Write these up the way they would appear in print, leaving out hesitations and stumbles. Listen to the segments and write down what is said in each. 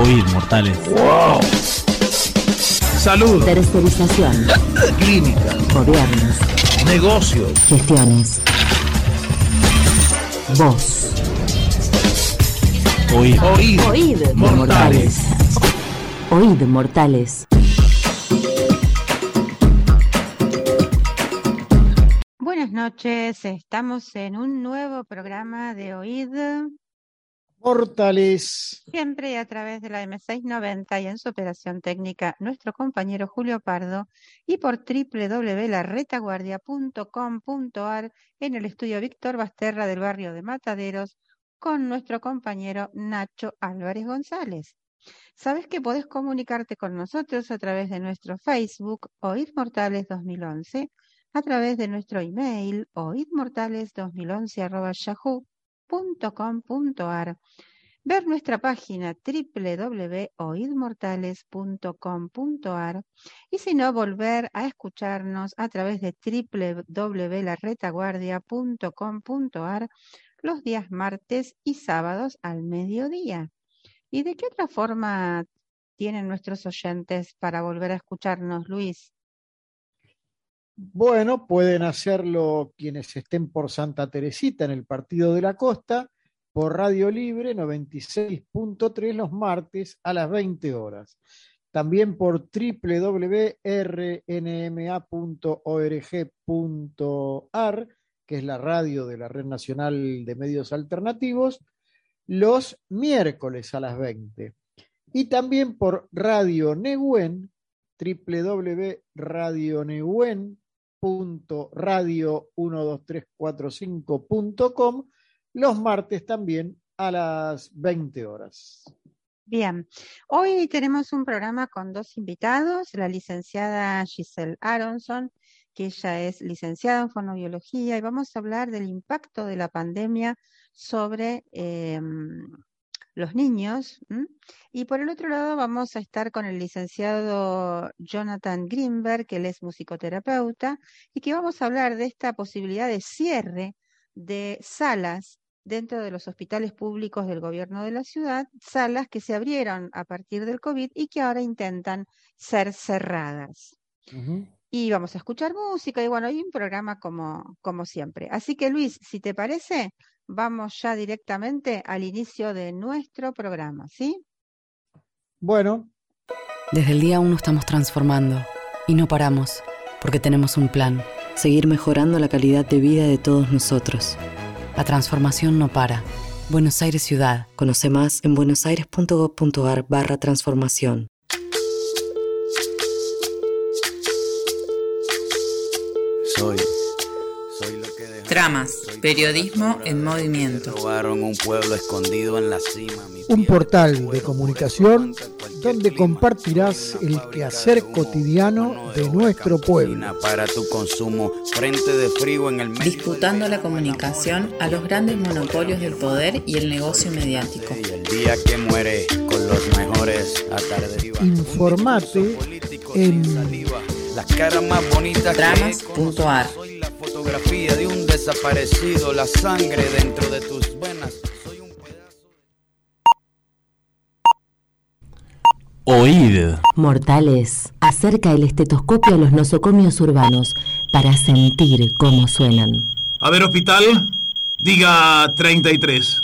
Oíd, mortales. ¡Wow! Salud. Tercerización. Clínica. Gobiernos. Negocios. Gestiones. Voz. Oíd. Oíd. Oíd, Mortales. Oíd, mortales. Buenas noches, estamos en un nuevo programa de Oíd, Mortales. siempre a través de la M690 y en su operación técnica nuestro compañero Julio Pardo y por www.laretaguardia.com.ar en el estudio Víctor Basterra del barrio de Mataderos con nuestro compañero Nacho Álvarez González. Sabes que podés comunicarte con nosotros a través de nuestro Facebook Oíd Mortales 2011, a través de nuestro email oidmortales2011@yahoo.com.ar, ver nuestra página www.oidmortales.com.ar y si no, volver a escucharnos a través de www.laretaguardia.com.ar los días martes y sábados al mediodía. ¿Y de qué otra forma tienen nuestros oyentes para volver a escucharnos, Luis? Bueno, pueden hacerlo quienes estén por Santa Teresita en el Partido de la Costa, por Radio Libre 96.3 los martes a las 20 horas. También por www.rnma.org.ar, que es la radio de la Red Nacional de Medios Alternativos, los miércoles a las 20. Y también por Radio Nehuen, www.radionehuen.radio12345.com, los martes también a las 20 horas. Bien, hoy tenemos un programa con dos invitados, la licenciada Giselle Aronson, que ella es licenciada en fonobiología, y vamos a hablar del impacto de la pandemia sobre los niños. Y por el otro lado vamos a estar con el licenciado Jonathan Greenberg, que él es musicoterapeuta, y que vamos a hablar de esta posibilidad de cierre de salas dentro de los hospitales públicos del gobierno de la ciudad, salas que se abrieron a partir del COVID y que ahora intentan ser cerradas. Y vamos a escuchar música y bueno, hay un programa como siempre. Así que Luis, si te parece, vamos ya directamente al inicio de nuestro programa, ¿sí? Bueno. Desde el día 1 estamos transformando y no paramos, porque tenemos un plan: seguir mejorando la calidad de vida de todos nosotros. La transformación no para. Buenos Aires Ciudad. Conoce más en buenosaires.gov.ar/transformación. Tramas, periodismo en movimiento. Un portal de comunicación donde compartirás el quehacer cotidiano de nuestro pueblo. Para tu consumo, frente de frío en el medio. Disputando la comunicación a los grandes monopolios del poder y el negocio mediático. Y el día que muere con los mejores a tarde. Informate en las caras más bonitas. Tramas.ar. Soy la fotografía de un desaparecido, la sangre dentro de tus venas. Soy un pedazo. Oíd. Mortales. Acerca el estetoscopio a los nosocomios urbanos para sentir cómo suenan. A ver, hospital, diga 33.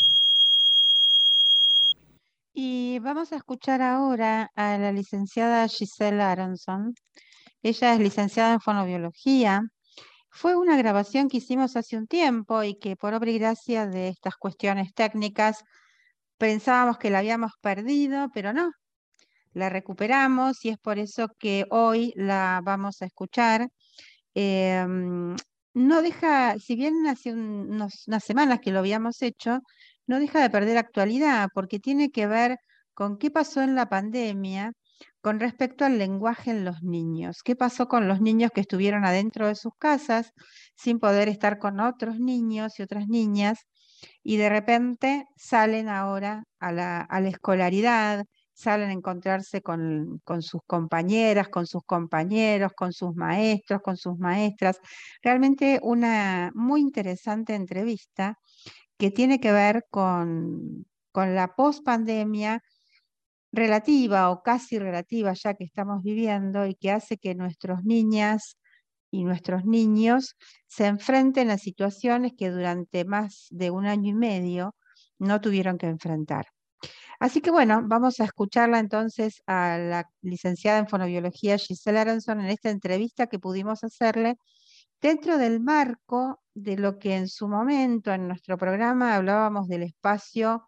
Y vamos a escuchar ahora a la licenciada Giselle Aronson. Ella es licenciada en fonobiología. Fue una grabación que hicimos hace un tiempo y que por obra y gracia de estas cuestiones técnicas pensábamos que la habíamos perdido, pero no. La recuperamos y es por eso que hoy la vamos a escuchar. No deja, si bien hace unas semanas que lo habíamos hecho, no deja de perder actualidad porque tiene que ver con qué pasó en la pandemia con respecto al lenguaje en los niños. ¿Qué pasó con los niños que estuvieron adentro de sus casas sin poder estar con otros niños y otras niñas y de repente salen ahora a la escolaridad, salen a encontrarse con sus compañeras, con sus compañeros, con sus maestros, con sus maestras? Realmente una muy interesante entrevista que tiene que ver con la pospandemia, relativa o casi relativa ya que estamos viviendo y que hace que nuestras niñas y nuestros niños se enfrenten a situaciones que durante más de 1 año y medio no tuvieron que enfrentar. Así que bueno, vamos a escucharla entonces a la licenciada en fonobiología Giselle Aronson en esta entrevista que pudimos hacerle dentro del marco de lo que en su momento en nuestro programa hablábamos del espacio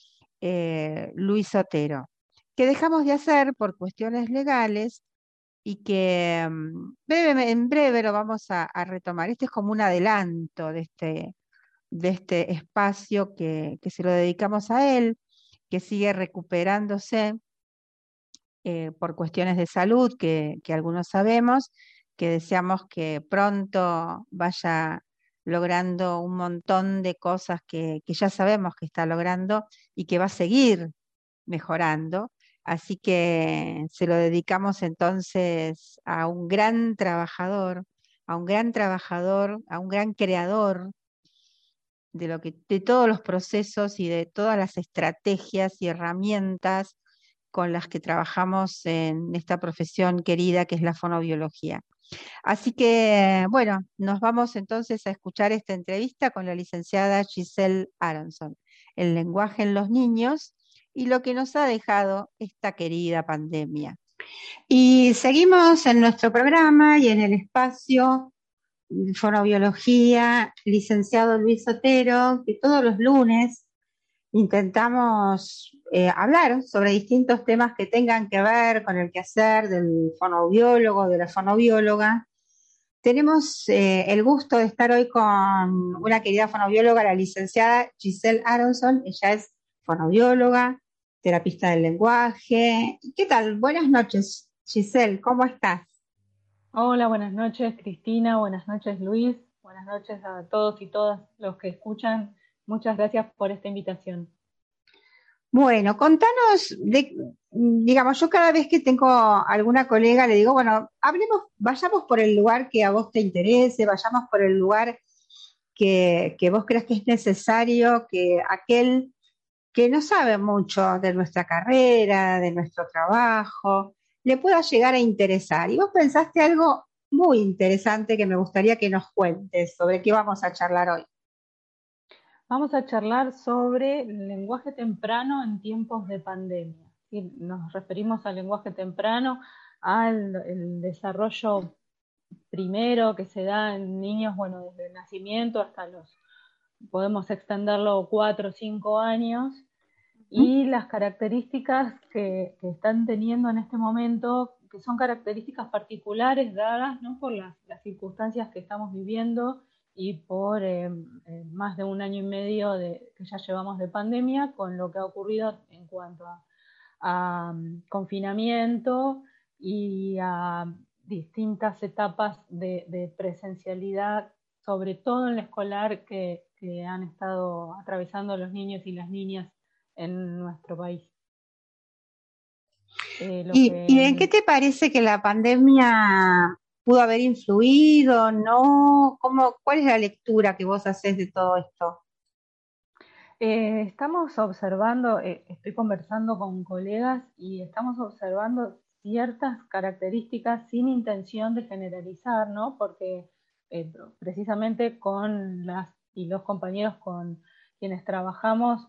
Luis Otero, que dejamos de hacer por cuestiones legales y que en breve lo vamos a retomar. Este es como un adelanto de este espacio que se lo dedicamos a él, que sigue recuperándose por cuestiones de salud que algunos sabemos, que deseamos que pronto vaya logrando un montón de cosas que ya sabemos que está logrando y que va a seguir mejorando. Así que se lo dedicamos entonces a un gran trabajador, a un gran trabajador, a un gran creador de todos los procesos y de todas las estrategias y herramientas con las que trabajamos en esta profesión querida que es la fonobiología. Así que, bueno, nos vamos entonces a escuchar esta entrevista con la licenciada Giselle Aronson, el lenguaje en los niños y lo que nos ha dejado esta querida pandemia. Y seguimos en nuestro programa y en el espacio Fonobiología, licenciado Luis Otero, que todos los lunes intentamos hablar sobre distintos temas que tengan que ver con el quehacer del fonoaudiólogo, de la fonoaudióloga. Tenemos el gusto de estar hoy con una querida fonoaudióloga, la licenciada Giselle Aronson. Ella es fonoaudióloga, terapista del lenguaje. ¿Qué tal? Buenas noches, Giselle, ¿cómo estás? Hola, buenas noches Cristina, buenas noches Luis, buenas noches a todos y todas los que escuchan. Muchas gracias por esta invitación. Bueno, contanos, digamos, yo cada vez que tengo alguna colega le digo, bueno, vayamos por el lugar que a vos te interese, vayamos por el lugar que vos creas que es necesario, que aquel que no sabe mucho de nuestra carrera, de nuestro trabajo, le pueda llegar a interesar. Y vos pensaste algo muy interesante que me gustaría que nos cuentes sobre qué vamos a charlar hoy. Vamos a charlar sobre el lenguaje temprano en tiempos de pandemia. ¿Sí? Nos referimos al lenguaje temprano, al desarrollo primero que se da en niños, bueno, desde el nacimiento hasta podemos extenderlo 4 o 5 años, y las características que están teniendo en este momento, que son características particulares dadas, ¿no?, por las circunstancias que estamos viviendo y por más de 1 año y medio que ya llevamos de pandemia, con lo que ha ocurrido en cuanto a confinamiento y a distintas etapas de presencialidad, sobre todo en la escolar, que han estado atravesando los niños y las niñas en nuestro país. ¿Y en qué te parece que la pandemia pudo haber influido? ¿No? ¿Cuál es la lectura que vos haces de todo esto? Estamos observando, estoy conversando con colegas y estamos observando ciertas características sin intención de generalizar, ¿no? Porque precisamente con las y los compañeros con quienes trabajamos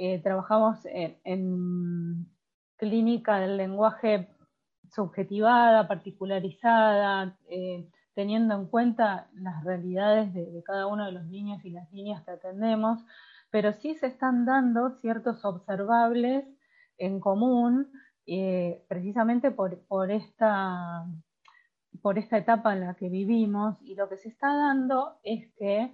en clínica del lenguaje subjetivada, particularizada, teniendo en cuenta las realidades de cada uno de los niños y las niñas que atendemos, pero sí se están dando ciertos observables en común, precisamente por esta etapa en la que vivimos, y lo que se está dando es que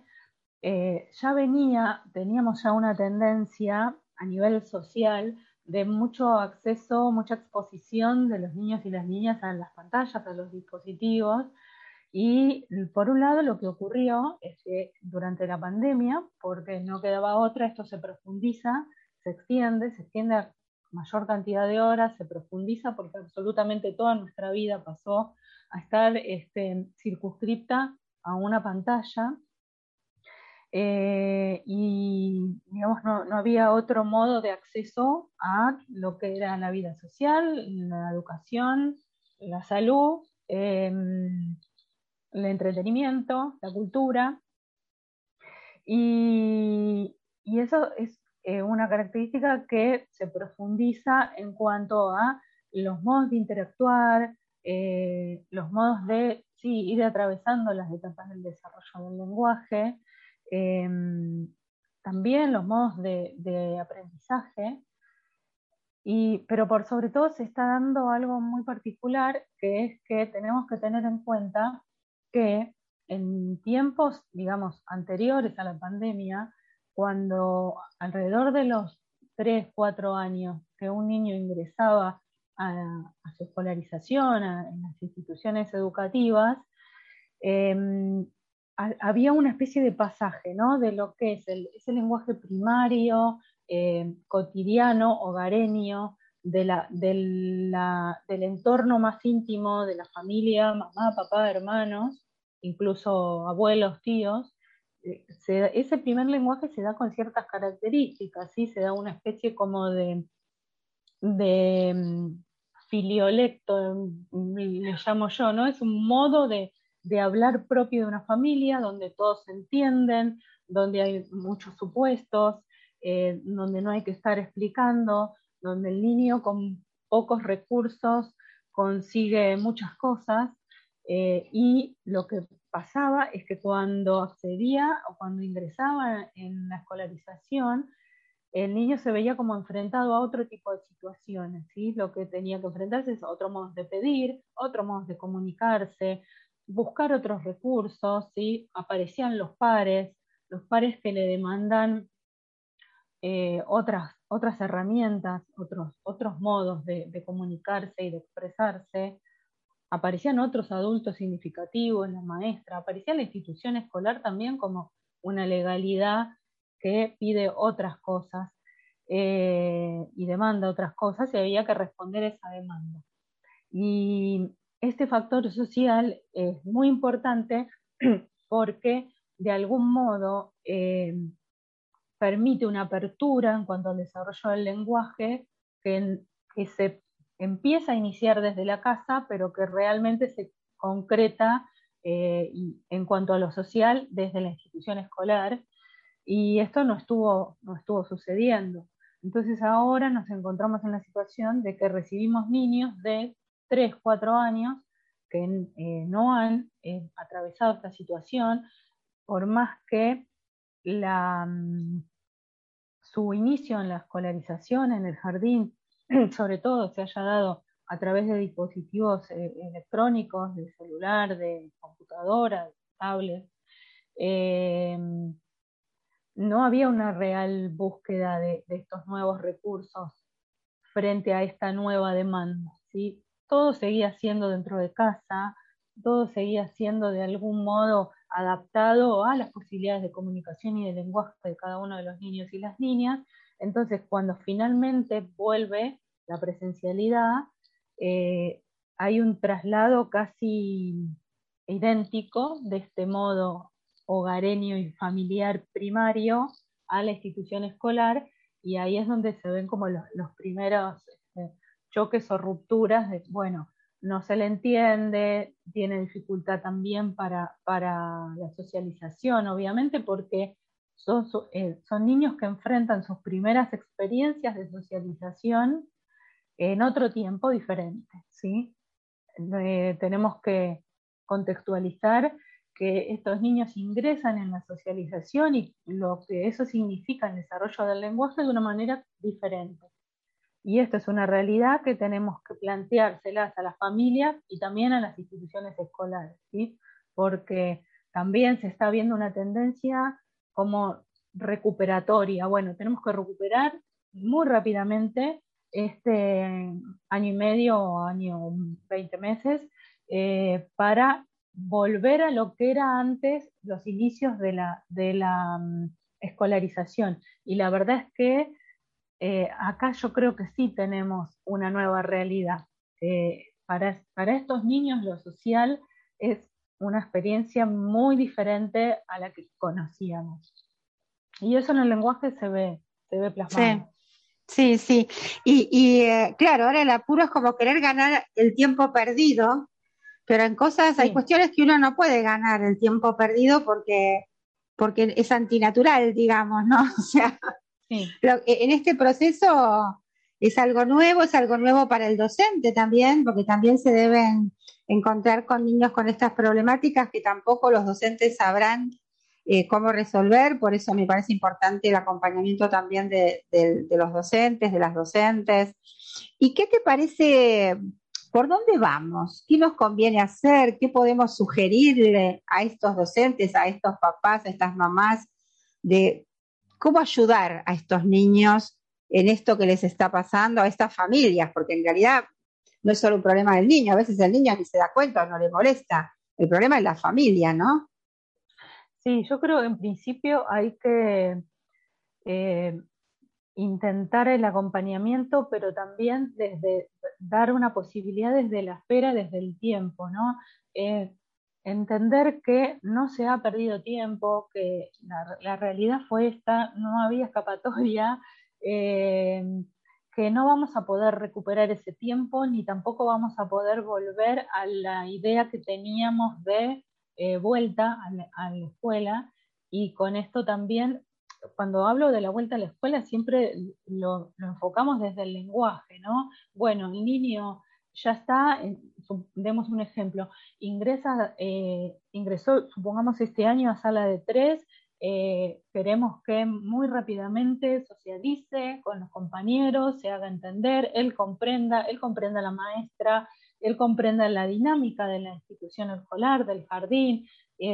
teníamos ya una tendencia a nivel social de mucho acceso, mucha exposición de los niños y las niñas a las pantallas, a los dispositivos. Y por un lado lo que ocurrió es que durante la pandemia, porque no quedaba otra, esto se profundiza, se extiende a mayor cantidad de horas, se profundiza porque absolutamente toda nuestra vida pasó a estar circunscripta a una pantalla. y digamos, no había otro modo de acceso a lo que era la vida social, la educación, la salud, el entretenimiento, la cultura, y eso es una característica que se profundiza en cuanto a los modos de interactuar, los modos de ir atravesando las etapas del desarrollo del lenguaje, también los modos de aprendizaje, pero por sobre todo se está dando algo muy particular, que es que tenemos que tener en cuenta que en tiempos, digamos, anteriores a la pandemia, cuando alrededor de los 3, 4 años que un niño ingresaba a su escolarización en las instituciones educativas, había una especie de pasaje, ¿no?, de lo que es ese lenguaje primario, cotidiano, hogareño, del entorno más íntimo de la familia, mamá, papá, hermanos, incluso abuelos, tíos. Ese primer lenguaje se da con ciertas características, ¿sí? Se da una especie como de filiolecto, le llamo yo, ¿no? Es un modo de hablar propio de una familia, donde todos se entienden, donde hay muchos supuestos, donde no hay que estar explicando, donde el niño con pocos recursos consigue muchas cosas, y lo que pasaba es que cuando accedía o cuando ingresaba en la escolarización, el niño se veía como enfrentado a otro tipo de situaciones, ¿sí? Lo que tenía que enfrentarse es a otro modo de pedir, otro modo de comunicarse, buscar otros recursos, ¿sí? Aparecían los pares que le demandan otras herramientas, otros modos de comunicarse y de expresarse. Aparecían otros adultos significativos, la maestra, aparecía la institución escolar también como una legalidad que pide otras cosas y demanda otras cosas, y había que responder a esa demanda. Y este factor social es muy importante porque de algún modo permite una apertura en cuanto al desarrollo del lenguaje que se empieza a iniciar desde la casa, pero que realmente se concreta en cuanto a lo social desde la institución escolar, y esto no estuvo sucediendo. Entonces ahora nos encontramos en la situación de que recibimos niños de 3, 4 años que no han atravesado esta situación, por más que su inicio en la escolarización, en el jardín, sobre todo se haya dado a través de dispositivos electrónicos, de celular, de computadora, de tablet. No había una real búsqueda de estos nuevos recursos frente a esta nueva demanda, ¿sí? Todo seguía siendo dentro de casa, todo seguía siendo de algún modo adaptado a las posibilidades de comunicación y de lenguaje de cada uno de los niños y las niñas. Entonces, cuando finalmente vuelve la presencialidad, hay un traslado casi idéntico de este modo hogareño y familiar primario a la institución escolar, y ahí es donde se ven como los primeros choques o rupturas de, bueno, no se le entiende, tiene dificultad también para la socialización, obviamente, porque son niños que enfrentan sus primeras experiencias de socialización en otro tiempo diferente, ¿sí? Tenemos que contextualizar que estos niños ingresan en la socialización y lo que eso significa en el desarrollo del lenguaje de una manera diferente. Y esto es una realidad que tenemos que planteárselas a las familias y también a las instituciones escolares, ¿sí? Porque también se está viendo una tendencia como recuperatoria. Bueno, tenemos que recuperar muy rápidamente este año y medio o año 20 meses para volver a lo que era antes los inicios de la escolarización. Y la verdad es que acá yo creo que sí tenemos una nueva realidad. Para estos niños lo social es una experiencia muy diferente a la que conocíamos. Y eso en el lenguaje se ve plasmado. Sí. Y claro, ahora el apuro es como querer ganar el tiempo perdido, pero en cosas, hay cuestiones que uno no puede ganar el tiempo perdido porque es antinatural, digamos, ¿no? O sea, en este proceso es algo nuevo para el docente también, porque también se deben encontrar con niños con estas problemáticas que tampoco los docentes sabrán cómo resolver, por eso me parece importante el acompañamiento también de los docentes, de las docentes. ¿Y qué te parece? ¿Por dónde vamos? ¿Qué nos conviene hacer? ¿Qué podemos sugerirle a estos docentes, a estos papás, a estas mamás, de cómo ayudar a estos niños en esto que les está pasando, a estas familias? Porque en realidad no es solo un problema del niño, a veces el niño ni se da cuenta o no le molesta. El problema es la familia, ¿no? Sí, yo creo que en principio hay que intentar el acompañamiento, pero también desde dar una posibilidad desde la esfera, desde el tiempo, ¿no? Entender que no se ha perdido tiempo, que la realidad fue esta, no había escapatoria, que no vamos a poder recuperar ese tiempo, ni tampoco vamos a poder volver a la idea que teníamos de vuelta a la escuela, y con esto también, cuando hablo de la vuelta a la escuela, siempre lo enfocamos desde el lenguaje, ¿no? Bueno, el niño ya está, demos un ejemplo, ingresó, supongamos, este año a sala de 3, queremos que muy rápidamente socialice con los compañeros, se haga entender, él comprenda a la maestra, él comprenda la dinámica de la institución escolar, del jardín,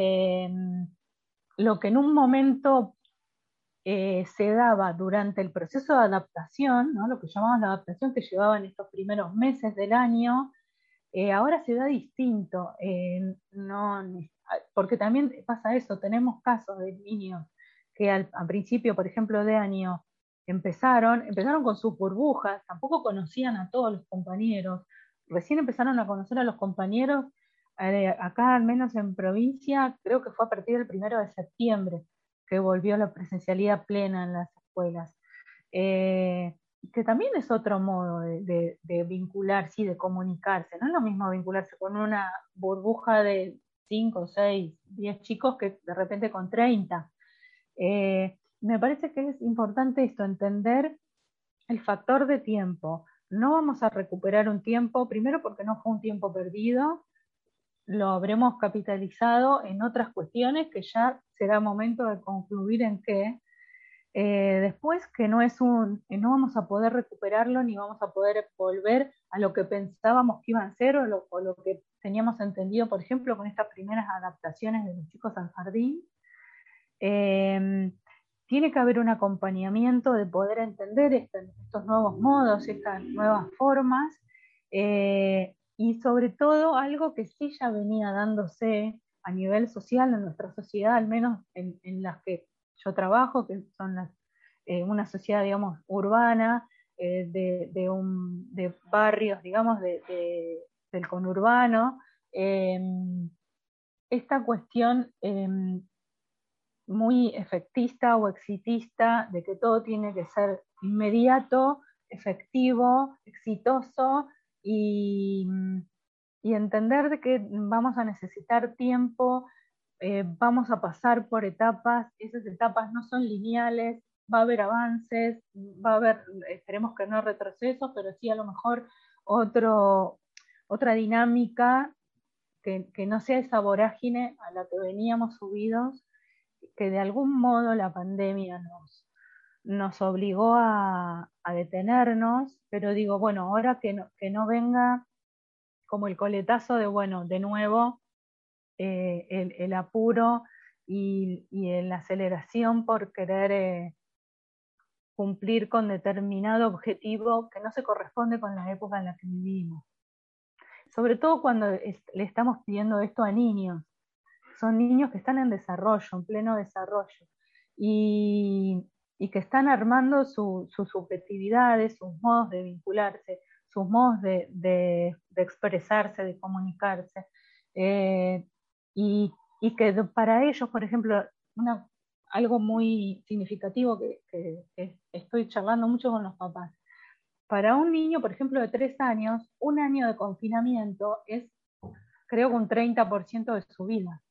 lo que en un momento se daba durante el proceso de adaptación, ¿no? Lo que llamamos la adaptación que llevaban estos primeros meses del año, ahora se da distinto, porque también pasa eso, tenemos casos de niños que al principio, por ejemplo, de año, empezaron con sus burbujas, tampoco conocían a todos los compañeros, recién empezaron a conocer a los compañeros, acá al menos en provincia, creo que fue a partir del 1 de septiembre, que volvió la presencialidad plena en las escuelas. Que también es otro modo de vincular, sí, de comunicarse. No es lo mismo vincularse con una burbuja de 5, 6, 10 chicos que de repente con 30. Me parece que es importante esto, entender el factor de tiempo. No vamos a recuperar un tiempo, primero porque no fue un tiempo perdido, lo habremos capitalizado en otras cuestiones que ya será momento de concluir en qué. Después que no vamos a poder recuperarlo ni vamos a poder volver a lo que pensábamos que iban a ser o lo que teníamos entendido, por ejemplo, con estas primeras adaptaciones de los chicos al jardín. Tiene que haber un acompañamiento de poder entender estos nuevos modos, estas nuevas formas, y sobre todo algo que sí ya venía dándose a nivel social en nuestra sociedad, al menos en las que yo trabajo, que son una sociedad, digamos, urbana, de barrios, digamos, del conurbano, esta cuestión muy efectista o exitista de que todo tiene que ser inmediato, efectivo, exitoso, y entender de que vamos a necesitar tiempo, vamos a pasar por etapas, esas etapas no son lineales, va a haber avances, va a haber, esperemos que no retrocesos, pero sí a lo mejor otra dinámica que no sea esa vorágine a la que veníamos subidos, que de algún modo la pandemia nos obligó a detenernos, pero digo, bueno, ahora que no venga como el coletazo de, bueno, de nuevo, el apuro y la aceleración por querer cumplir con determinado objetivo que no se corresponde con la época en la que vivimos. Sobre todo cuando le estamos pidiendo esto a niños. Son niños que están en desarrollo, en pleno desarrollo, y que están armando sus subjetividades, sus modos de vincularse, sus modos de expresarse, de comunicarse, y que para ellos, por ejemplo, algo muy significativo que estoy charlando mucho con los papás. Para un niño, por ejemplo, de 3 años, un año de confinamiento es, creo que un 30% de su vida.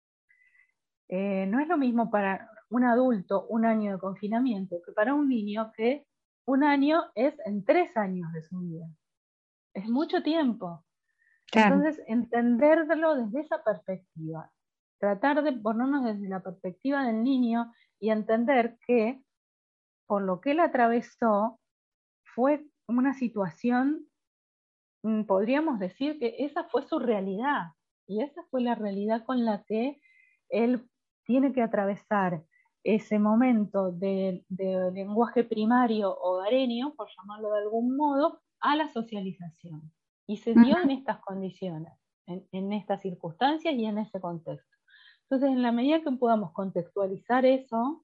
No es lo mismo para un adulto un año de confinamiento que para un niño, que un año es en 3 años de su vida. Es mucho tiempo. Claro. Entonces, entenderlo desde esa perspectiva, tratar de ponernos desde la perspectiva del niño y entender que por lo que él atravesó fue una situación, podríamos decir que esa fue su realidad, y esa fue la realidad con la que él tiene que atravesar ese momento de lenguaje primario hogareño, por llamarlo de algún modo, a la socialización. Y se dio en estas condiciones, en estas circunstancias y en ese contexto. Entonces, en la medida que podamos contextualizar eso,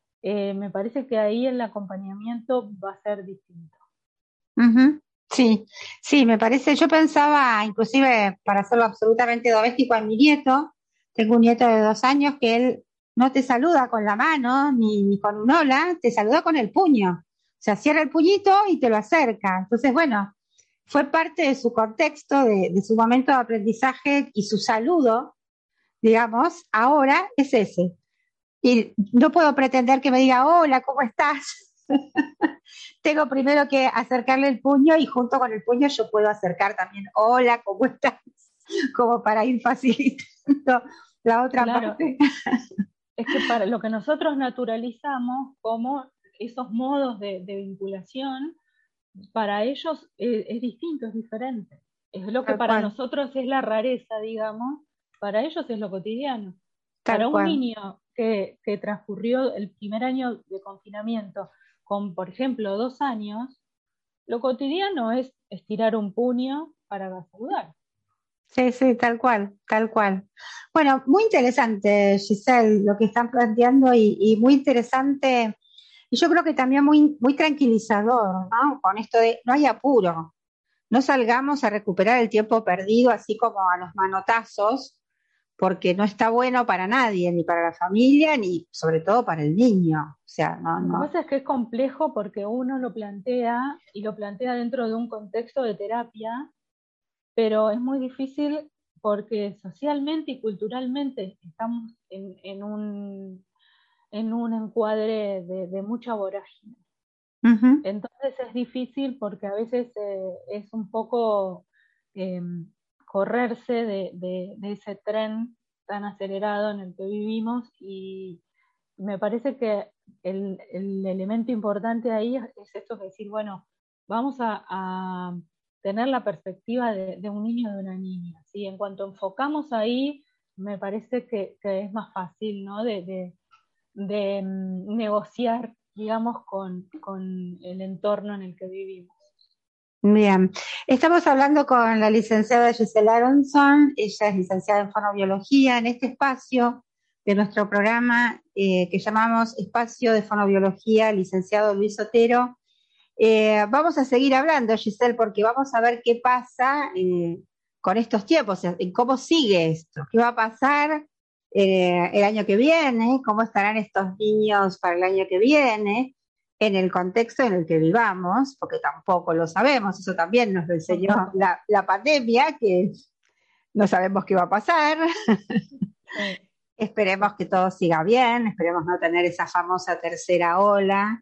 me parece que ahí el acompañamiento va a ser distinto. Ujú. Sí, sí, me parece, yo pensaba, inclusive para hacerlo absolutamente doméstico a mi nieto, tengo un nieto de 2 años que él no te saluda con la mano ni con un hola, te saluda con el puño. O sea, cierra el puñito y te lo acerca. Entonces, bueno, fue parte de su contexto, de su momento de aprendizaje, y su saludo, digamos, ahora es ese. Y no puedo pretender que me diga, hola, ¿cómo estás? Tengo primero que acercarle el puño, y junto con el puño yo puedo acercar también, hola, ¿cómo estás? Como para ir facilitando la otra Claro, parte. es que para lo que nosotros naturalizamos como esos modos de vinculación, para ellos es distinto, es diferente. Es lo que Tal para cual, nosotros es la rareza, digamos, para ellos es lo cotidiano. Para tal un cual. niño que transcurrió el primer año de confinamiento con, por ejemplo, 2 años, lo cotidiano es estirar un puño para saludar. Sí, sí, tal cual, tal cual. Bueno, muy interesante, Giselle, lo que están planteando, y muy interesante, y yo creo que también muy, muy tranquilizador, ¿no? Con esto de no hay apuro, no salgamos a recuperar el tiempo perdido así como a los manotazos, porque no está bueno para nadie, ni para la familia, ni sobre todo para el niño. O sea, no, Lo que no. pasa es que es complejo porque uno lo plantea y lo plantea dentro de un contexto de terapia, pero es muy difícil porque socialmente y culturalmente estamos en un encuadre de mucha vorágine. Ujú. Entonces es difícil porque a veces es un poco eh, correrse de ese tren tan acelerado en el que vivimos, y me parece que el elemento importante ahí es esto, es decir, bueno, vamos a tener la perspectiva de un niño, de una niña, ¿sí? En cuanto enfocamos ahí, me parece que es más fácil, ¿no? de negociar, digamos, con el entorno en el que vivimos. Bien, estamos hablando con la licenciada Giselle Aronson. Ella es licenciada en fonobiología. En este espacio de nuestro programa que llamamos Espacio de Fonobiología, licenciado Luis Otero, vamos a seguir hablando, Giselle, porque vamos a ver qué pasa con estos tiempos, en cómo sigue esto, qué va a pasar el año que viene, cómo estarán estos niños para el año que viene, en el contexto en el que vivamos, porque tampoco lo sabemos. Eso también nos lo enseñó la pandemia, que no sabemos qué va a pasar. Sí. Esperemos que todo siga bien, esperemos no tener esa famosa tercera ola,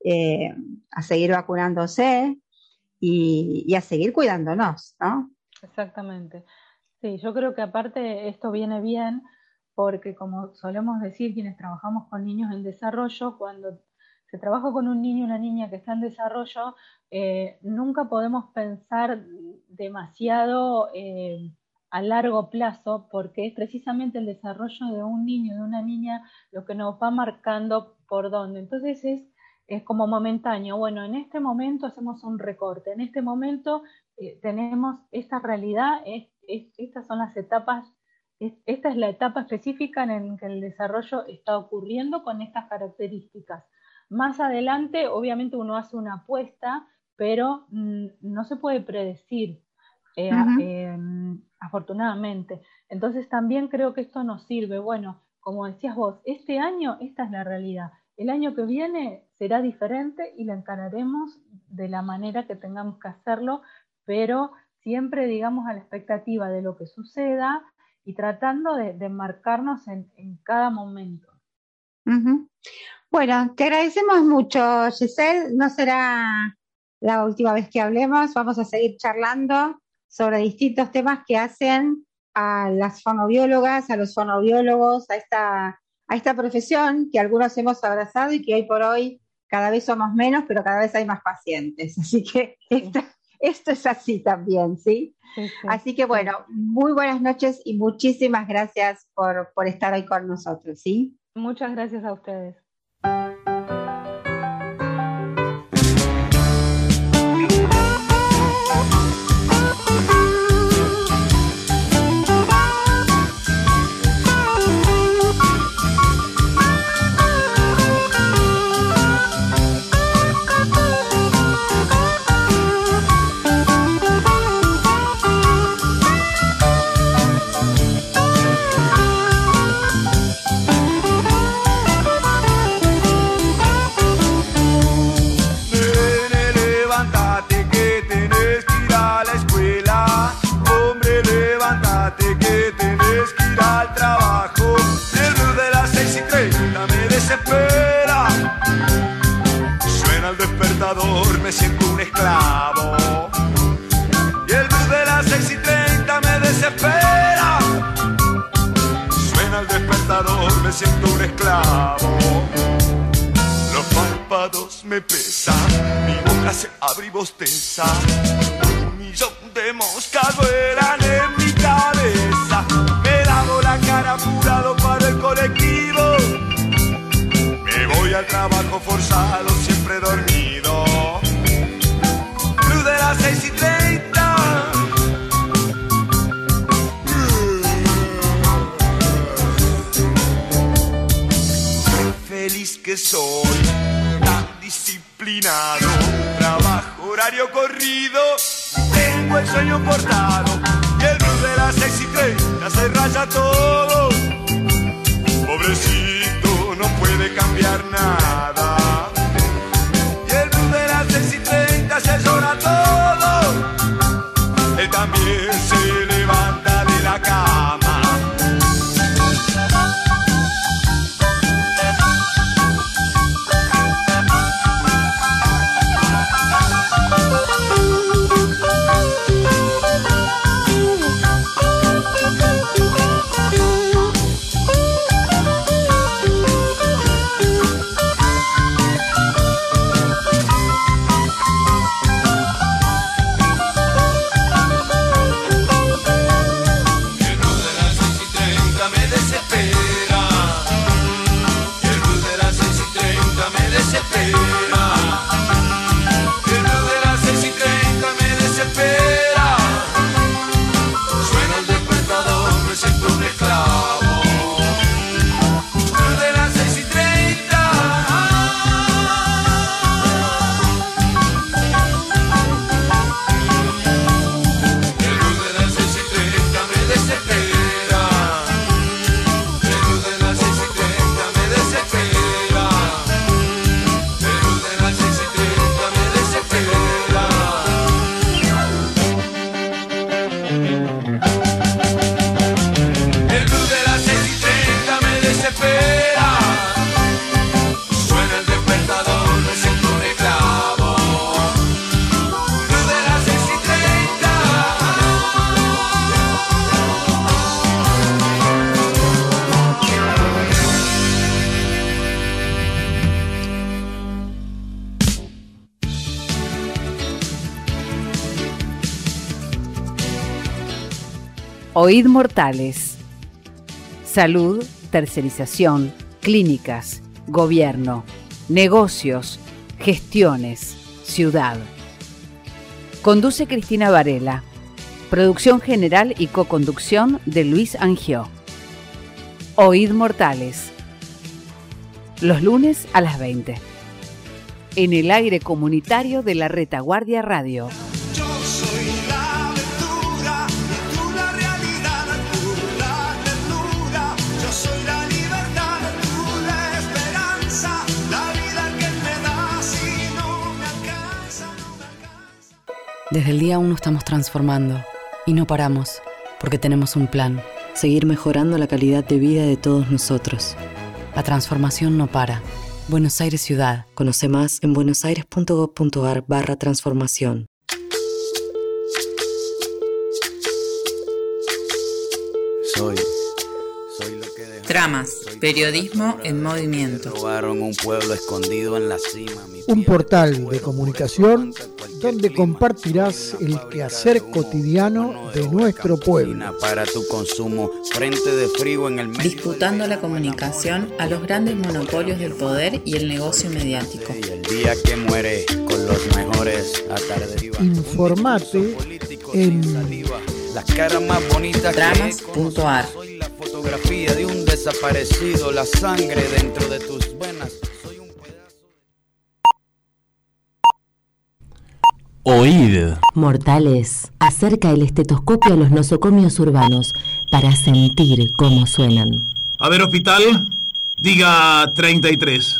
a seguir vacunándose y a seguir cuidándonos, ¿no? Exactamente. Sí, yo creo que aparte esto viene bien porque, como solemos decir quienes trabajamos con niños en desarrollo, cuando se trabaja con un niño o una niña que está en desarrollo, nunca podemos pensar demasiado a largo plazo, porque es precisamente el desarrollo de un niño o de una niña lo que nos va marcando por dónde. Entonces es como momentáneo. Bueno, en este momento hacemos un recorte, en este momento tenemos esta realidad, estas son las etapas, esta es la etapa específica en la que el desarrollo está ocurriendo con estas características. Más adelante, obviamente, uno hace una apuesta, pero no se puede predecir, afortunadamente. Entonces también creo que esto nos sirve. Bueno, como decías vos, este año esta es la realidad. El año que viene será diferente y la encararemos de la manera que tengamos que hacerlo, pero siempre, digamos, a la expectativa de lo que suceda y tratando de marcarnos en cada momento. Uh-huh. Bueno, te agradecemos mucho, Giselle. No será la última vez que hablemos. Vamos a seguir charlando sobre distintos temas que hacen a las fonobiólogas, a los fonobiólogos, a esta profesión que algunos hemos abrazado y que hoy por hoy cada vez somos menos, pero cada vez hay más pacientes. Así que esto es así también, ¿sí? Sí. Así que bueno, muy buenas noches y muchísimas gracias por estar hoy con nosotros, ¿sí? Muchas gracias a ustedes. Me siento un esclavo y el blues de las 6:30 me desespera. Suena el despertador, me siento un esclavo. Los párpados me pesan, mi boca se abre y bosteza. 1.000.000 de moscas vuelan en mi cabeza. Me lavo la cara apurado para el colectivo. Me voy al trabajo forzado, siempre dormido. Blues de las 6:30. Qué feliz que soy, tan disciplinado. Trabajo horario corrido, tengo el sueño cortado. Y el blues de las 6:30 se raya todo. Pobrecito, no puede cambiar nada. Y el blues de las 6:30 se llora todo. Él también se levanta de la cama. Oíd Mortales. Salud, tercerización, clínicas, gobierno, negocios, gestiones, ciudad. Conduce Cristina Varela. Producción general y coconducción de Luis Angió. Oíd Mortales. Los lunes a las 20. En el aire comunitario de la Retaguardia Radio. Soy la realidad, la ternura, yo soy la libertad. Desde el día 1 estamos transformando y no paramos, porque tenemos un plan, seguir mejorando la calidad de vida de todos nosotros. La transformación no para. Buenos Aires Ciudad. Conoce más en buenosaires.gov.ar/transformación. Soy lo que dejó. Tramas, periodismo en movimiento. Robaron un pueblo escondido en la cima. Un portal de comunicación donde compartirás el quehacer cotidiano de nuestro pueblo. Para tu consumo, frente de frío en el medio. Disputando la comunicación a los grandes monopolios del poder y el negocio mediático. Y el día que muere con los mejores a tarde. Informate en las caras más bonitas. Tramas.ar. Soy la fotografía de un desaparecido, la sangre dentro de tus venas. Soy un pedazo. Oíd. Mortales, acerca el estetoscopio a los nosocomios urbanos para sentir cómo suenan. A ver, hospital, diga 33.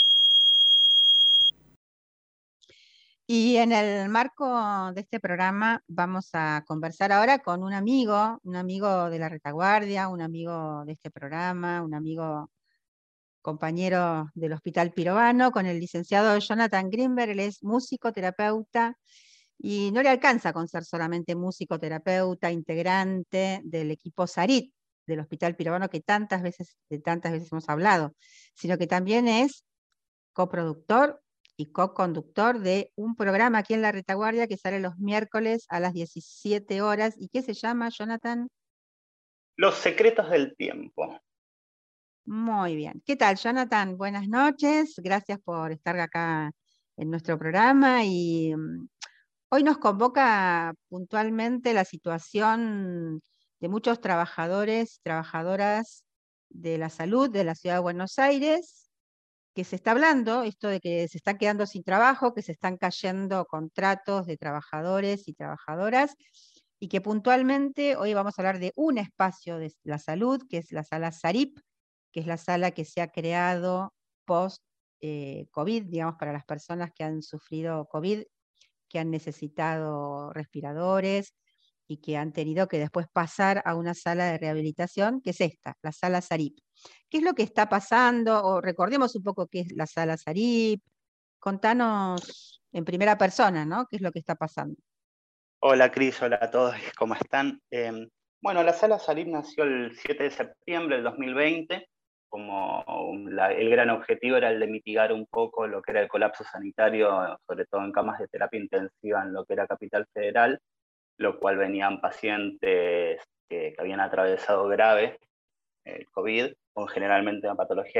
Y en el marco de este programa vamos a conversar ahora con un amigo de la retaguardia, un amigo de este programa, un amigo compañero del Hospital Pirovano, con el licenciado Jonathan Greenberg. Él es músico, terapeuta, y no le alcanza con ser solamente músico, terapeuta, integrante del equipo SARIT del Hospital Pirovano, que tantas veces hemos hablado, sino que también es coproductor y co-conductor de un programa aquí en La Retaguardia que sale los miércoles a las 17 horas y que se llama, Jonathan. Los secretos del tiempo. Muy bien. ¿Qué tal, Jonathan? Buenas noches. Gracias por estar acá en nuestro programa. Y hoy nos convoca puntualmente la situación de muchos trabajadores y trabajadoras de la salud de la Ciudad de Buenos Aires, que se está hablando, esto de que se están quedando sin trabajo, que se están cayendo contratos de trabajadores y trabajadoras, y que puntualmente hoy vamos a hablar de un espacio de la salud, que es la sala SARIP, que es la sala que se ha creado post-COVID, digamos, para las personas que han sufrido COVID, que han necesitado respiradores y que han tenido que después pasar a una sala de rehabilitación, que es esta, la sala SARIP. ¿Qué es lo que está pasando? O recordemos un poco qué es la sala SARIP. Contanos en primera persona, ¿no? ¿Qué es lo que está pasando? Hola Cris, hola a todos, ¿cómo están? Bueno, la sala SARIP nació el 7 de septiembre del 2020, como el gran objetivo era el de mitigar un poco lo que era el colapso sanitario, sobre todo en camas de terapia intensiva en lo que era Capital Federal, lo cual venían pacientes que habían atravesado grave el COVID, con generalmente una patología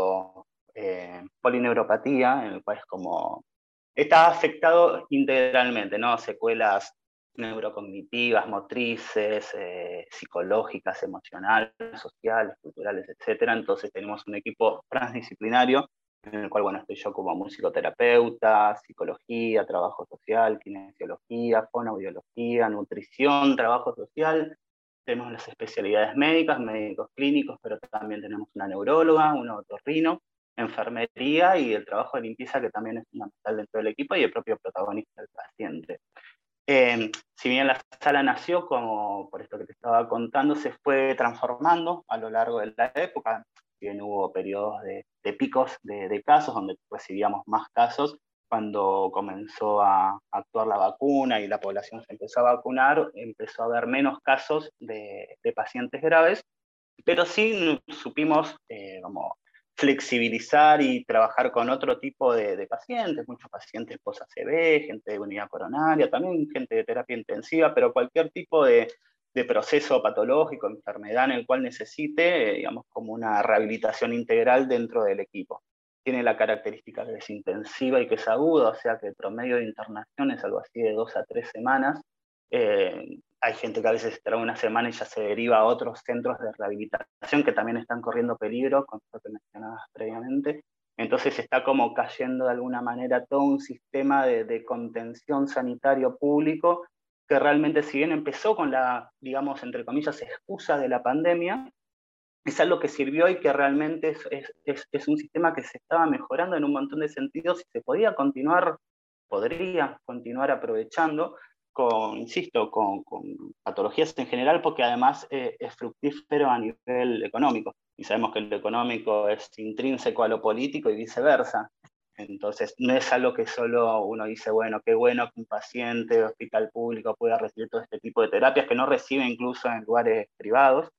de polineuropatía, en el cual es como está afectado integralmente, ¿no? Secuelas neurocognitivas, motrices, psicológicas, emocionales, sociales, culturales, etc. Entonces tenemos un equipo transdisciplinario en el cual, bueno, estoy yo como musicoterapeuta, psicología, trabajo social, kinesiología, fonoaudiología, nutrición, trabajo social. Tenemos las especialidades médicas, médicos clínicos, pero también tenemos una neuróloga, un otorrino, enfermería y el trabajo de limpieza, que también es fundamental dentro del equipo, y el propio protagonista del paciente. Si bien la sala nació, como por esto que te estaba contando, se fue transformando a lo largo de la época. Bien, hubo periodos de picos de casos, donde recibíamos más casos. Cuando comenzó a actuar la vacuna y la población se empezó a vacunar, empezó a haber menos casos de pacientes graves, pero sí supimos como flexibilizar y trabajar con otro tipo de pacientes, muchos pacientes post-ACV, gente de unidad coronaria, también gente de terapia intensiva, pero cualquier tipo de proceso patológico, enfermedad en el cual necesite, digamos, como una rehabilitación integral dentro del equipo. Tiene la característica que es intensiva y que es aguda, o sea que el promedio de internación es algo así de 2 a 3 semanas. Hay gente que a veces trae una semana y ya se deriva a otros centros de rehabilitación que también están corriendo peligro, con lo que mencionabas previamente. Entonces está como cayendo de alguna manera todo un sistema de contención sanitario público que realmente, si bien empezó con la, digamos, entre comillas, excusa de la pandemia, es algo que sirvió y que realmente es un sistema que se estaba mejorando en un montón de sentidos y se podría continuar aprovechando, insisto, con patologías en general, porque además es fructífero a nivel económico. Y sabemos que lo económico es intrínseco a lo político y viceversa. Entonces, no es algo que solo uno dice, bueno, qué bueno que un paciente de hospital público pueda recibir todo este tipo de terapias, que no recibe incluso en lugares privados,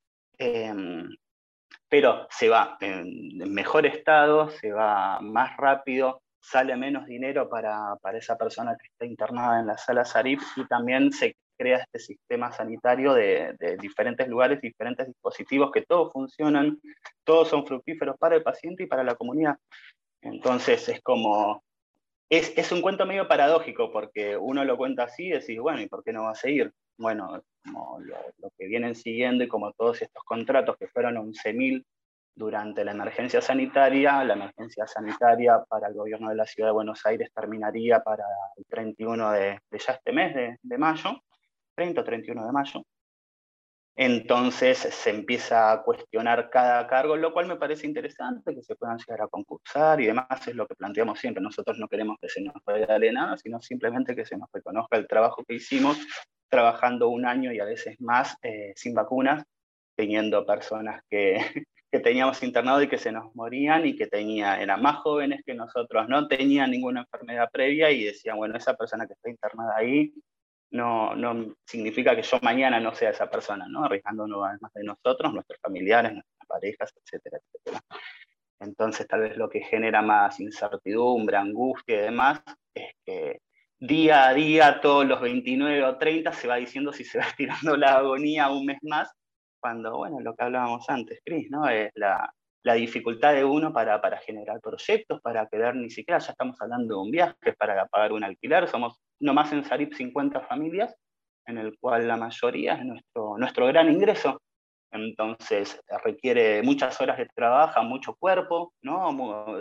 pero se va en mejor estado, se va más rápido, sale menos dinero para esa persona que está internada en la sala SARIP, y también se crea este sistema sanitario de diferentes lugares, diferentes dispositivos que todos funcionan, todos son fructíferos para el paciente y para la comunidad. Entonces es como, es un cuento medio paradójico, porque uno lo cuenta así y decís, bueno, ¿y por qué no va a seguir? Bueno, como lo que vienen siguiendo y como todos estos contratos que fueron 11.000 durante la emergencia sanitaria para el gobierno de la Ciudad de Buenos Aires terminaría para el 31 de ya este mes de mayo, 30 o 31 de mayo. Entonces se empieza a cuestionar cada cargo, lo cual me parece interesante, que se puedan llegar a concursar y demás, es lo que planteamos siempre. Nosotros no queremos que se nos regale nada, sino simplemente que se nos reconozca el trabajo que hicimos, trabajando un año y a veces más sin vacunas, teniendo personas que teníamos internado y que se nos morían y que eran más jóvenes que nosotros, no tenían ninguna enfermedad previa y decían, bueno, esa persona que está internada ahí no significa que yo mañana no sea esa persona, ¿no? Arriesgándonos además de nosotros, nuestros familiares, nuestras parejas, etcétera, etcétera. Entonces tal vez lo que genera más incertidumbre, angustia y demás es que día a día, todos los 29 o 30, se va diciendo si se va estirando la agonía un mes más, cuando, bueno, lo que hablábamos antes, Cris, ¿no? Es la dificultad de uno para generar proyectos, para querer, ni siquiera ya estamos hablando de un viaje, para pagar un alquiler. Somos nomás en Sarip 50 familias, en el cual la mayoría es nuestro gran ingreso. Entonces requiere muchas horas de trabajo, mucho cuerpo, ¿no?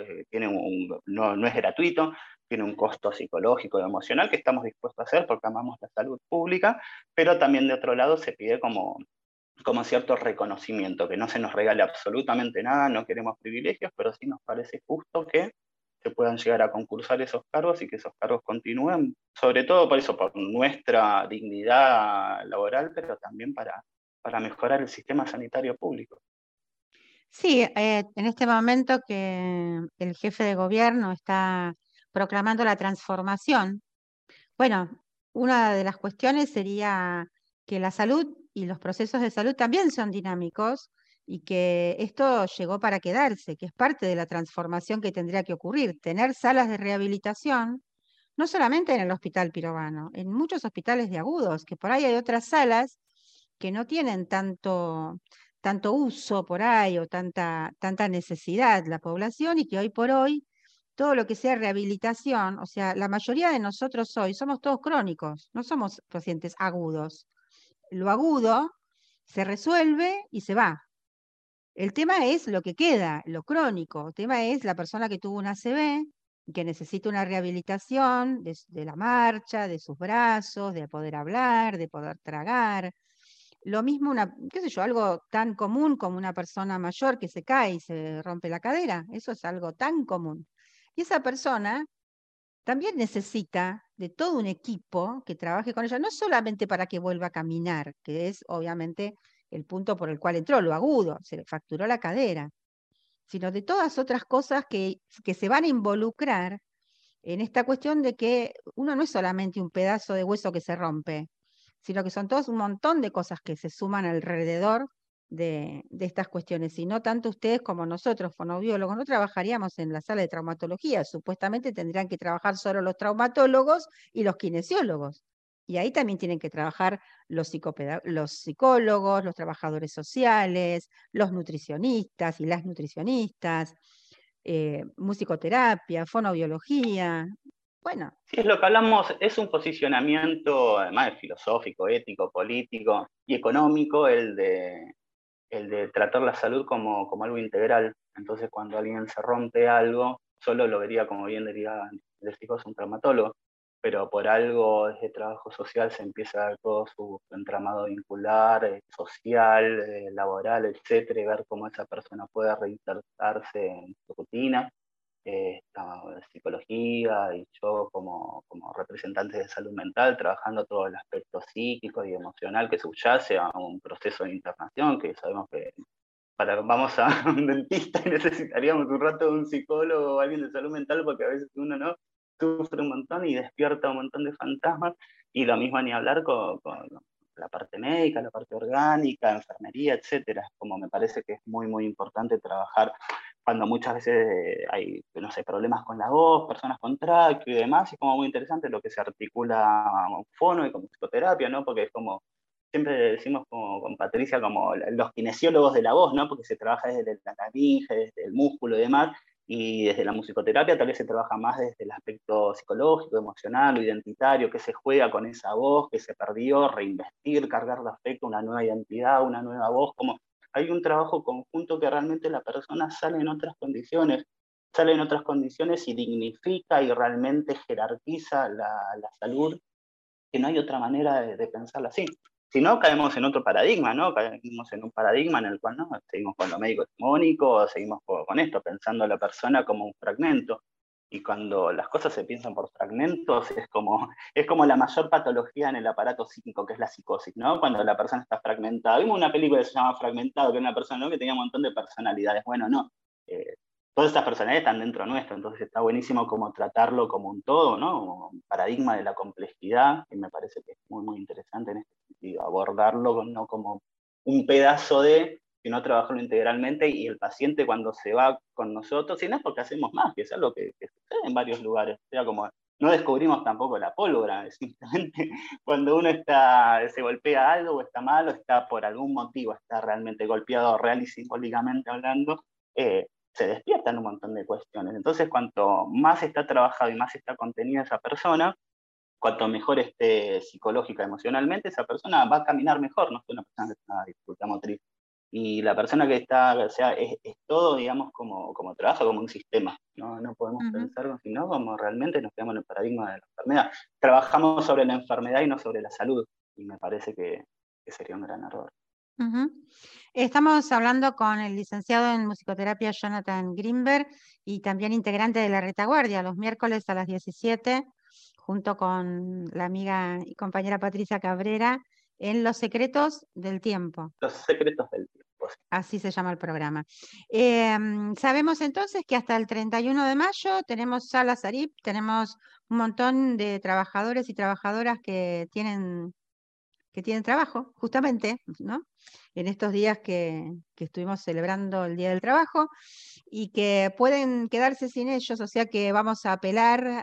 No es gratuito, tiene un costo psicológico y emocional que estamos dispuestos a hacer porque amamos la salud pública, pero también de otro lado se pide como cierto reconocimiento, que no se nos regale absolutamente nada, no queremos privilegios, pero sí nos parece justo que se puedan llegar a concursar esos cargos y que esos cargos continúen, sobre todo por eso, por nuestra dignidad laboral, pero también para mejorar el sistema sanitario público. Sí, en este momento que el jefe de gobierno está proclamando la transformación, bueno, una de las cuestiones sería que la salud y los procesos de salud también son dinámicos y que esto llegó para quedarse, que es parte de la transformación que tendría que ocurrir, tener salas de rehabilitación, no solamente en el Hospital Pirovano, en muchos hospitales de agudos, que por ahí hay otras salas que no tienen tanto uso por ahí o tanta necesidad la población, y que hoy por hoy todo lo que sea rehabilitación, o sea, la mayoría de nosotros hoy somos todos crónicos, no somos pacientes agudos. Lo agudo se resuelve y se va. El tema es lo que queda, lo crónico. El tema es la persona que tuvo una ACV y que necesita una rehabilitación de la marcha, de sus brazos, de poder hablar, de poder tragar. Lo mismo, qué sé yo, algo tan común como una persona mayor que se cae y se rompe la cadera. Eso es algo tan común. Y esa persona también necesita de todo un equipo que trabaje con ella, no solamente para que vuelva a caminar, que es obviamente el punto por el cual entró, lo agudo, se le fracturó la cadera, sino de todas otras cosas que se van a involucrar en esta cuestión de que uno no es solamente un pedazo de hueso que se rompe, sino que son todos un montón de cosas que se suman alrededor de estas cuestiones. Y no tanto ustedes como nosotros, fonoaudiólogos, no trabajaríamos en la sala de traumatología, supuestamente tendrían que trabajar solo los traumatólogos y los kinesiólogos. Y ahí también tienen que trabajar los psicólogos, los trabajadores sociales, los nutricionistas y las nutricionistas, musicoterapia, fonoaudiología. Bueno. Sí, es lo que hablamos, es un posicionamiento, además de filosófico, ético, político y económico, el de tratar la salud como algo integral. Entonces, cuando alguien se rompe algo, solo lo vería, como bien diría les digo, un traumatólogo, pero por algo desde trabajo social se empieza a dar todo su entramado vincular, social, laboral, etcétera, y ver cómo esa persona puede reinsertarse en su rutina. psicología y yo como representantes de salud mental, trabajando todo el aspecto psíquico y emocional que subyace a un proceso de internación, que sabemos que vamos a un dentista y necesitaríamos un rato de un psicólogo o alguien de salud mental, porque a veces uno no sufre un montón y despierta un montón de fantasmas, y lo mismo ni hablar con la parte médica, la parte orgánica, enfermería, etcétera. Como me parece que es muy, muy importante trabajar cuando muchas veces hay, no sé, problemas con la voz, personas con tráqueo y demás, y es como muy interesante lo que se articula con fono y con psicoterapia, ¿no? Porque es como, siempre decimos con Patricia, como los kinesiólogos de la voz, ¿no? Porque se trabaja desde la laringe, desde el músculo y demás, y desde la musicoterapia tal vez se trabaja más desde el aspecto psicológico, emocional o identitario, que se juega con esa voz que se perdió, reinvestir, cargar de afecto, una nueva identidad, una nueva voz, como hay un trabajo conjunto que realmente la persona sale en otras condiciones y dignifica y realmente jerarquiza la salud, que no hay otra manera de pensarla así. Si no, caemos en otro paradigma, ¿no? Caemos en un paradigma en el cual no seguimos con lo médico hegemónico, seguimos con esto, pensando a la persona como un fragmento. Y cuando las cosas se piensan por fragmentos, es como la mayor patología en el aparato psíquico, que es la psicosis, ¿no? Cuando la persona está fragmentada. Vimos una película que se llama Fragmentado, que era una persona, ¿no?, que tenía un montón de personalidades. Bueno, no. Todas estas personalidades están dentro nuestro, entonces está buenísimo como tratarlo como un todo, ¿no? Un paradigma de la complejidad, que me parece que es muy, muy interesante en este sentido, abordarlo no como un pedazo sino trabajarlo integralmente, y el paciente cuando se va con nosotros, y no es porque hacemos más, que es algo que sucede en varios lugares, o sea, como no descubrimos tampoco la pólvora, es simplemente cuando uno se golpea algo o está mal o está por algún motivo, está realmente golpeado real y simbólicamente hablando, se despiertan un montón de cuestiones. Entonces, cuanto más está trabajado y más está contenida esa persona, cuanto mejor esté psicológica, emocionalmente, esa persona va a caminar mejor, no es una persona que está dificultad motriz. Y la persona que está, o sea, es todo, digamos, como trabaja como un sistema. No podemos pensar, sino como realmente nos quedamos en el paradigma de la enfermedad. Trabajamos sobre la enfermedad y no sobre la salud, y me parece que sería un gran error. Estamos hablando con el licenciado en musicoterapia Jonathan Greenberg y también integrante de la retaguardia, los miércoles a las 17, junto con la amiga y compañera Patricia Cabrera, en Los Secretos del Tiempo. Los Secretos del Tiempo. Así se llama el programa. Sabemos entonces que hasta el 31 de mayo tenemos Sala Sarip, tenemos un montón de trabajadores y trabajadoras que tienen trabajo, justamente, ¿no? En estos días que estuvimos celebrando el Día del Trabajo, y que pueden quedarse sin ellos, o sea que vamos a apelar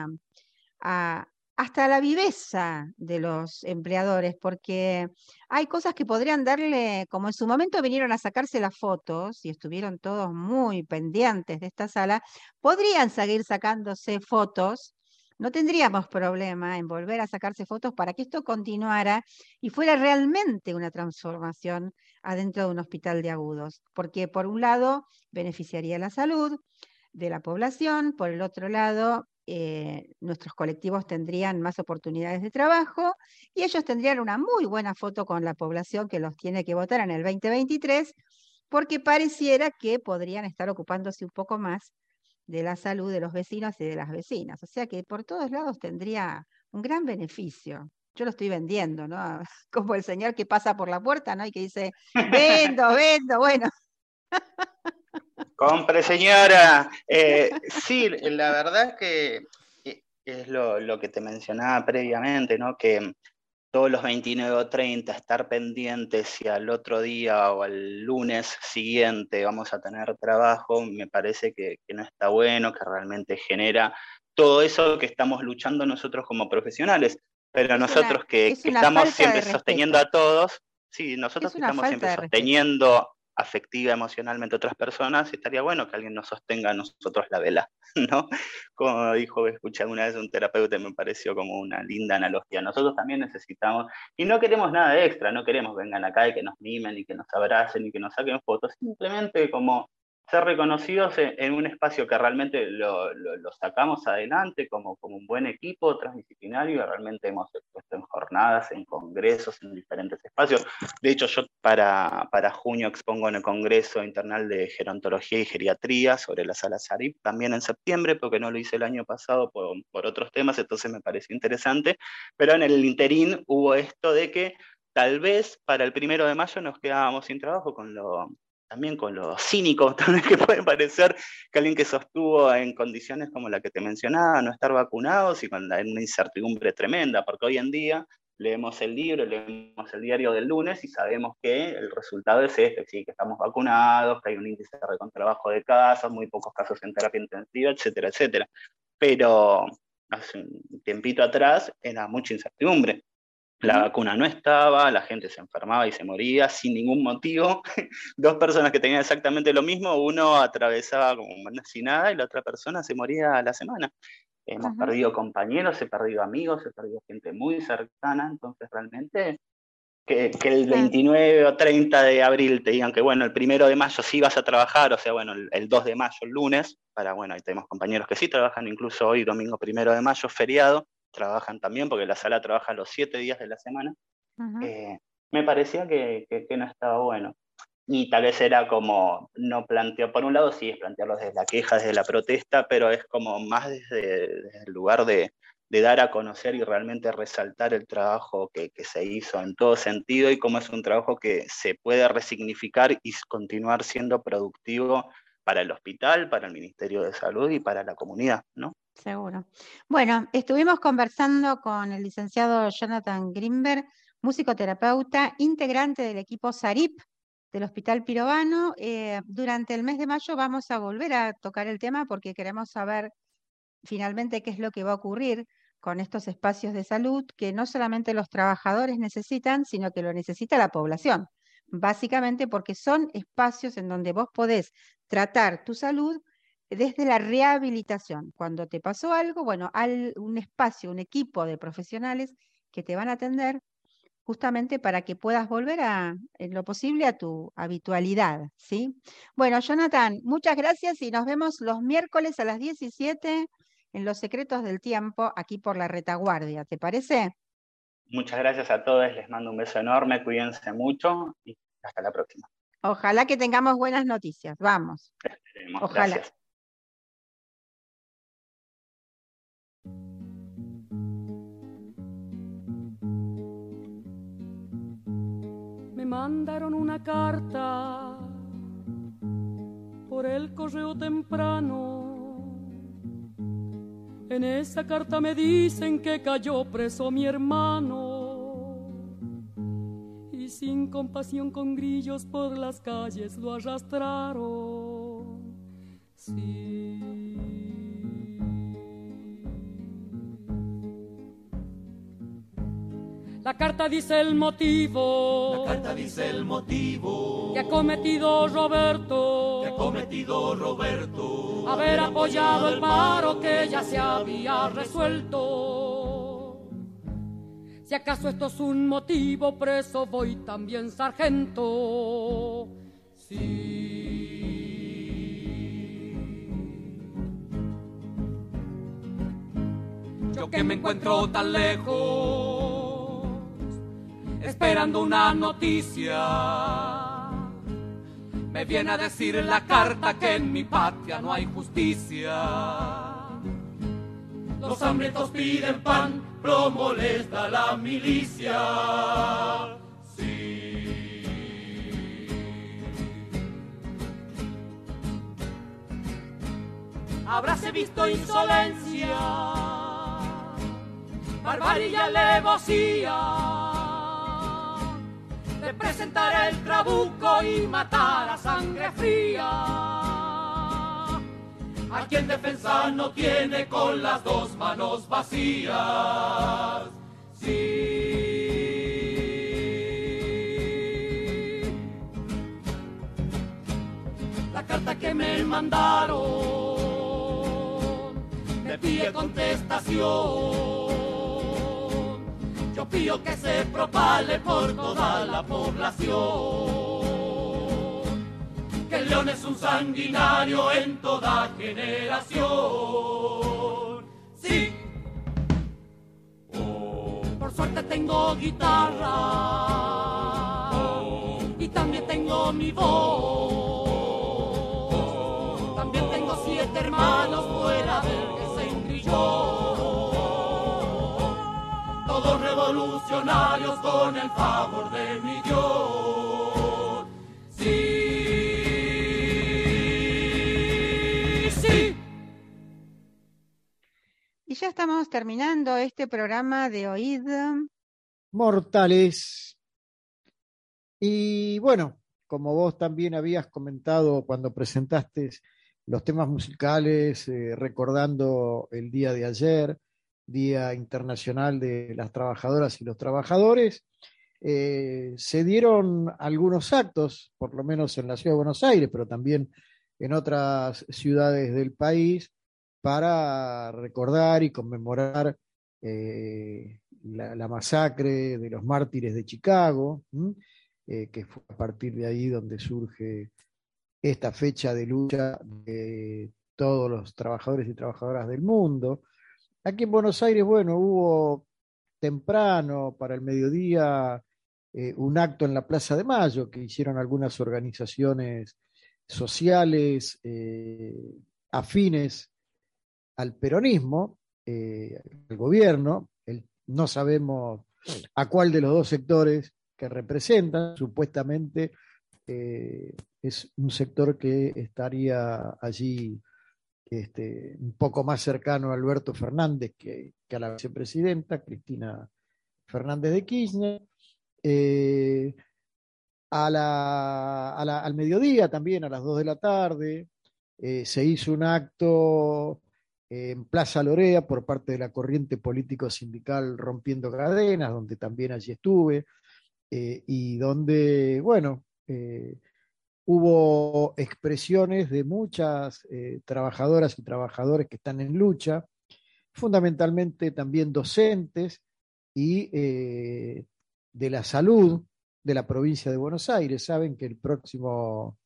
hasta la viveza de los empleadores, porque hay cosas que podrían darle, como en su momento vinieron a sacarse las fotos y estuvieron todos muy pendientes de esta sala, podrían seguir sacándose fotos. No tendríamos problema en volver a sacarse fotos para que esto continuara y fuera realmente una transformación adentro de un hospital de agudos, porque por un lado beneficiaría la salud de la población, por el otro lado nuestros colectivos tendrían más oportunidades de trabajo y ellos tendrían una muy buena foto con la población que los tiene que votar en el 2023, porque pareciera que podrían estar ocupándose un poco más de la salud de los vecinos y de las vecinas. O sea que por todos lados tendría un gran beneficio. Yo lo estoy vendiendo, ¿no? Como el señor que pasa por la puerta, ¿no? Y que dice, vendo, bueno. Compre, señora. Sí, la verdad que es lo que te mencionaba previamente, ¿no? Que todos los 29 o 30 estar pendientes si al otro día o al lunes siguiente vamos a tener trabajo, me parece que no está bueno, que realmente genera todo eso que estamos luchando nosotros como profesionales, pero nosotros que estamos siempre sosteniendo a todos, sí, nosotros que estamos siempre sosteniendo afectiva, emocionalmente a otras personas, estaría bueno que alguien nos sostenga a nosotros la vela, ¿no? Como escuché alguna vez un terapeuta y me pareció como una linda analogía. Nosotros también necesitamos, y no queremos nada de extra, no queremos vengan acá y que nos mimen y que nos abracen y que nos saquen fotos, simplemente como ser reconocidos en un espacio que realmente lo sacamos adelante como un buen equipo transdisciplinario. Realmente hemos expuesto en jornadas, en congresos, en diferentes espacios. De hecho, yo para junio expongo en el Congreso Internacional de Gerontología y Geriatría sobre la sala Sarip, también en septiembre, porque no lo hice el año pasado por otros temas, entonces me pareció interesante. Pero en el interín hubo esto de que tal vez para el 1 de mayo nos quedábamos sin trabajo, también con lo cínico también que puede parecer que alguien que sostuvo en condiciones como la que te mencionaba, no estar vacunados y con una incertidumbre tremenda, porque hoy en día leemos el libro, leemos el diario del lunes y sabemos que el resultado es este, ¿sí? Que estamos vacunados, que hay un índice de recontrabajo de casos, muy pocos casos en terapia intensiva, etcétera, etcétera. Pero hace un tiempito atrás era mucha incertidumbre. La vacuna no estaba, la gente se enfermaba y se moría sin ningún motivo. 2 personas que tenían exactamente lo mismo, uno atravesaba como sin nada y la otra persona se moría a la semana. Hemos perdido compañeros, he perdido amigos, he perdido gente muy cercana, entonces realmente que el 29 o 30 de abril te digan que bueno, el 1 de mayo sí vas a trabajar, o sea, bueno, el 2 de mayo, el lunes, ahí tenemos compañeros que sí trabajan, incluso hoy, domingo 1 de mayo, feriado, trabajan también, porque la sala trabaja los 7 días de la semana, me parecía que no estaba bueno. Y tal vez era como, no planteo, por un lado sí es plantearlo desde la queja, desde la protesta, pero es como más desde el lugar de dar a conocer y realmente resaltar el trabajo que se hizo en todo sentido y cómo es un trabajo que se puede resignificar y continuar siendo productivo para el hospital, para el Ministerio de Salud y para la comunidad, ¿no? Seguro. Bueno, estuvimos conversando con el licenciado Jonathan Grimberg, musicoterapeuta, integrante del equipo Sarip del Hospital Pirovano. Durante el mes de mayo vamos a volver a tocar el tema porque queremos saber finalmente qué es lo que va a ocurrir con estos espacios de salud que no solamente los trabajadores necesitan, sino que lo necesita la población. Básicamente porque son espacios en donde vos podés tratar tu salud desde la rehabilitación. Cuando te pasó algo, bueno, hay un espacio, un equipo de profesionales que te van a atender justamente para que puedas volver en lo posible a tu habitualidad, ¿sí? Bueno, Jonathan, muchas gracias y nos vemos los miércoles a las 17 en Los Secretos del Tiempo, aquí por la Retaguardia, ¿te parece? Muchas gracias a todos, les mando un beso enorme, cuídense mucho y hasta la próxima. Ojalá que tengamos buenas noticias, vamos. Esperemos. Ojalá. Gracias. Me mandaron una carta por el correo temprano. En esa carta me dicen que cayó preso mi hermano y sin compasión con grillos por las calles lo arrastraron. Sí. La carta dice el motivo. La carta dice el motivo que ha cometido Roberto. Haber apoyado el paro que ya se había resuelto. Si acaso esto es un motivo, preso voy también, sargento. Sí. Yo que me encuentro tan lejos, esperando una noticia, me viene a decir en la carta que en mi patria no hay justicia. Los hambrientos piden pan, plomo les da la milicia. Sí. Habráse visto insolencia, barbarie y alevosía de presentar el trabuco y matar a sangre fría a quien defensa no tiene con las 2 manos vacías. Sí. La carta que me mandaron me pide contestación. Yo pido que se propale por toda la población. que el león es un sanguinario en toda generación. Sí, por suerte tengo guitarra y también tengo mi voz. También tengo 7 hermanos fuera del que se engrilló. Todos revolucionarios con el favor de mi Dios. Sí, sí. Y ya estamos terminando este programa de Oíd Mortales. Y bueno, como vos también habías comentado cuando presentaste los temas musicales, recordando el día de ayer, Día Internacional de las Trabajadoras y los Trabajadores, se dieron algunos actos, por lo menos en la ciudad de Buenos Aires, pero también en otras ciudades del país, para recordar y conmemorar la masacre de los mártires de Chicago, que fue a partir de ahí donde surge esta fecha de lucha de todos los trabajadores y trabajadoras del mundo. Aquí en Buenos Aires, bueno, hubo temprano, para el mediodía, un acto en la Plaza de Mayo que hicieron algunas organizaciones sociales afines al peronismo, al gobierno. No sabemos a cuál de los dos sectores que representan. Supuestamente es un sector que estaría allí un poco más cercano a Alberto Fernández que a la vicepresidenta, Cristina Fernández de Kirchner. Al mediodía también, a las 2 de la tarde, se hizo un acto en Plaza Lorea por parte de la corriente político-sindical Rompiendo Cadenas, donde también allí estuve, y donde, bueno, hubo expresiones de muchas trabajadoras y trabajadores que están en lucha, fundamentalmente también docentes y de la salud de la provincia de Buenos Aires. Saben que el próximo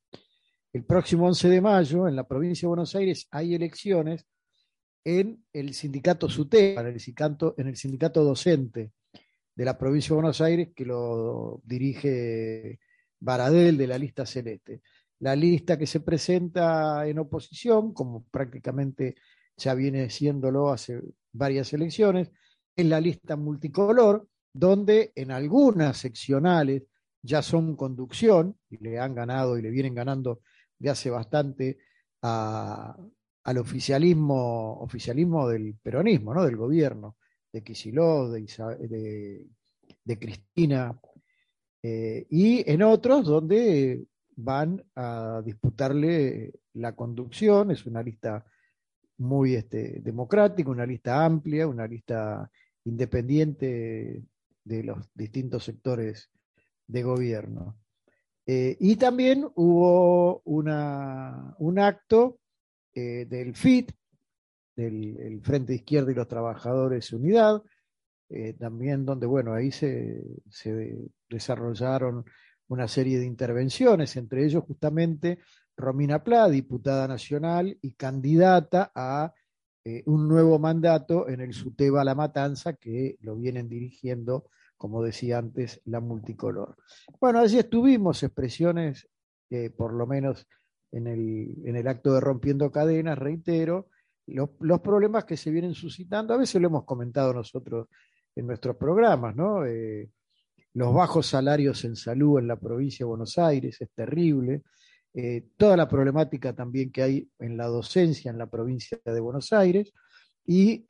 11 de mayo en la provincia de Buenos Aires hay elecciones en el sindicato SUTEBA, en el sindicato docente de la provincia de Buenos Aires, que lo dirige Baradel, de la lista celeste. La lista que se presenta en oposición, como prácticamente ya viene siéndolo hace varias elecciones, es la lista multicolor, donde en algunas seccionales ya son conducción, y le han ganado y le vienen ganando de hace bastante al oficialismo del peronismo, ¿no? Del gobierno, de Kicillof, de Cristina, y en otros donde van a disputarle la conducción. Es una lista muy democrática, una lista amplia, una lista independiente de los distintos sectores de gobierno. Y también hubo un acto del FIT, del Frente Izquierda y los Trabajadores Unidad, también donde, bueno, ahí se desarrollaron una serie de intervenciones, entre ellos justamente Romina Pla, diputada nacional y candidata a un nuevo mandato en el SUTEBA La Matanza, que lo vienen dirigiendo, como decía antes, la multicolor. Bueno, allí estuvimos, expresiones, por lo menos en el acto de Rompiendo Cadenas, reitero, los problemas que se vienen suscitando. A veces lo hemos comentado nosotros en nuestros programas, ¿no? Los bajos salarios en salud en la provincia de Buenos Aires es terrible. Toda la problemática también que hay en la docencia en la provincia de Buenos Aires. Y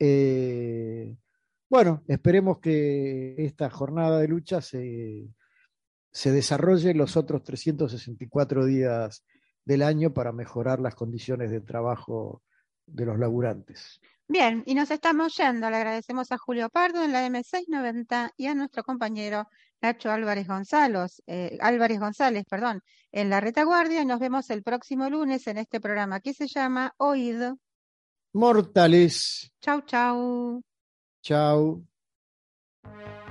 bueno, esperemos que esta jornada de lucha se desarrolle los otros 364 días del año para mejorar las condiciones de trabajo de los laburantes. Bien, y nos estamos yendo. Le agradecemos a Julio Pardo en la M690 y a nuestro compañero Nacho Álvarez González, en la retaguardia, y nos vemos el próximo lunes en este programa que se llama Oíd Mortales. Chau, chau. Chau.